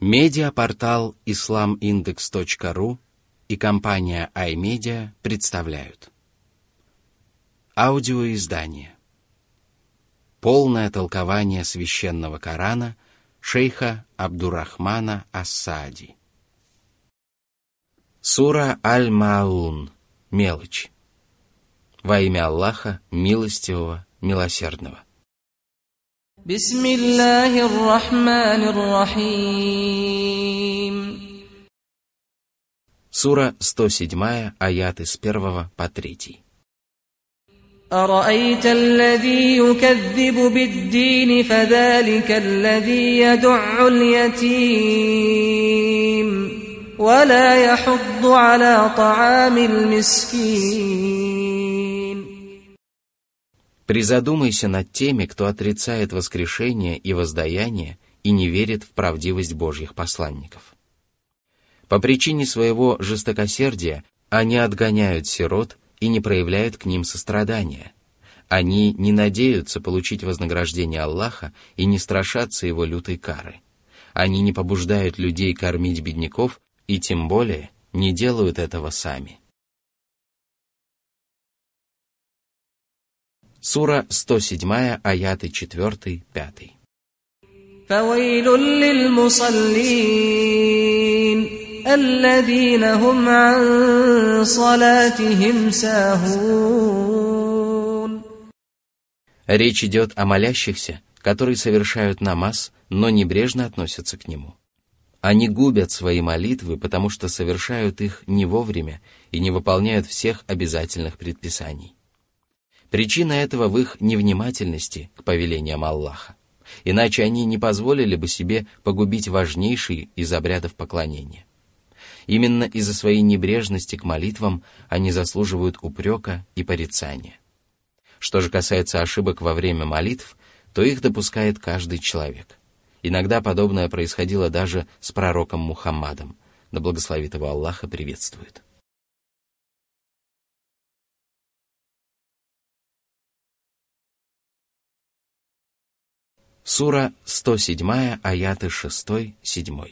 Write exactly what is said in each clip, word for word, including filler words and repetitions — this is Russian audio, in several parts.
Медиапортал ислам индекс точка ру и компания iMedia представляют аудиоиздание «Полное толкование священного Корана» шейха Абдуррахмана ас-Саади. Сура Аль-Маун. Мелочь. Во имя Аллаха, милостивого, милосердного. Бисмиллахир рахманир рахим. Сура сто семь, аяты с первого по третий. أرأيت الذي يكذب بالدين فذلك الذي يدع اليتيم ولا يحض على طعام المسكين. Призадумайся над теми, кто отрицает воскрешение и воздаяние и не верит в правдивость Божьих посланников. По причине своего жестокосердия они отгоняют сирот и не проявляют к ним сострадания. Они не надеются получить вознаграждение Аллаха и не страшатся его лютой кары. Они не побуждают людей кормить бедняков и тем более не делают этого сами. Сура сто семь, аяты четыре-пять. فويل للمصلين الذين هم عن صلاتهم ساهون. Речь идет о молящихся, которые совершают намаз, но небрежно относятся к нему. Они губят свои молитвы, потому что совершают их не вовремя и не выполняют всех обязательных предписаний. Причина этого в их невнимательности к повелениям Аллаха. Иначе они не позволили бы себе погубить важнейший из обрядов поклонения. Именно из-за своей небрежности к молитвам они заслуживают упрека и порицания. Что же касается ошибок во время молитв, то их допускает каждый человек. Иногда подобное происходило даже с пророком Мухаммадом, да благословит его Аллах и приветствует. Сура сто семь, аяты шесть-семь.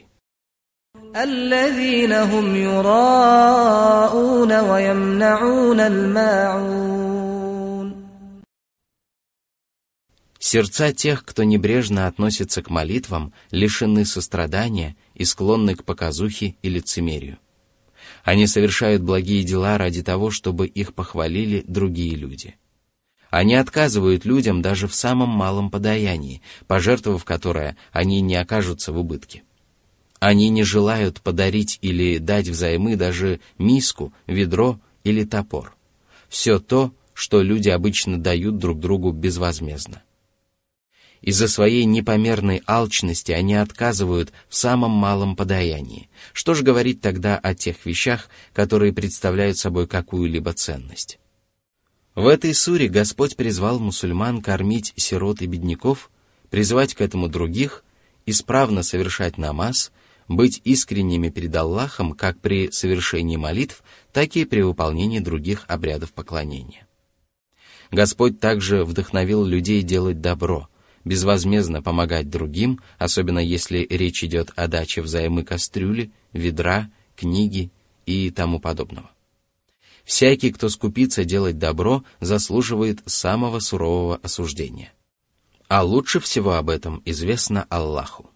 الذين هم يراءون ويمنعون الماعون. Сердца тех, кто небрежно относится к молитвам, лишены сострадания и склонны к показухе и лицемерию. Они совершают благие дела ради того, чтобы их похвалили другие люди. Они отказывают людям даже в самом малом подаянии, пожертвовав которое, они не окажутся в убытке. Они не желают подарить или дать взаймы даже миску, ведро или топор. Все то, что люди обычно дают друг другу безвозмездно. Из-за своей непомерной алчности они отказывают в самом малом подаянии. Что же говорить тогда о тех вещах, которые представляют собой какую-либо ценность? В этой суре Господь призвал мусульман кормить сирот и бедняков, призывать к этому других, исправно совершать намаз, быть искренними перед Аллахом как при совершении молитв, так и при выполнении других обрядов поклонения. Господь также вдохновил людей делать добро, безвозмездно помогать другим, особенно если речь идет о даче взаймы кастрюли, ведра, книги и тому подобного. Всякий, кто скупится делать добро, заслуживает самого сурового осуждения. А лучше всего об этом известно Аллаху.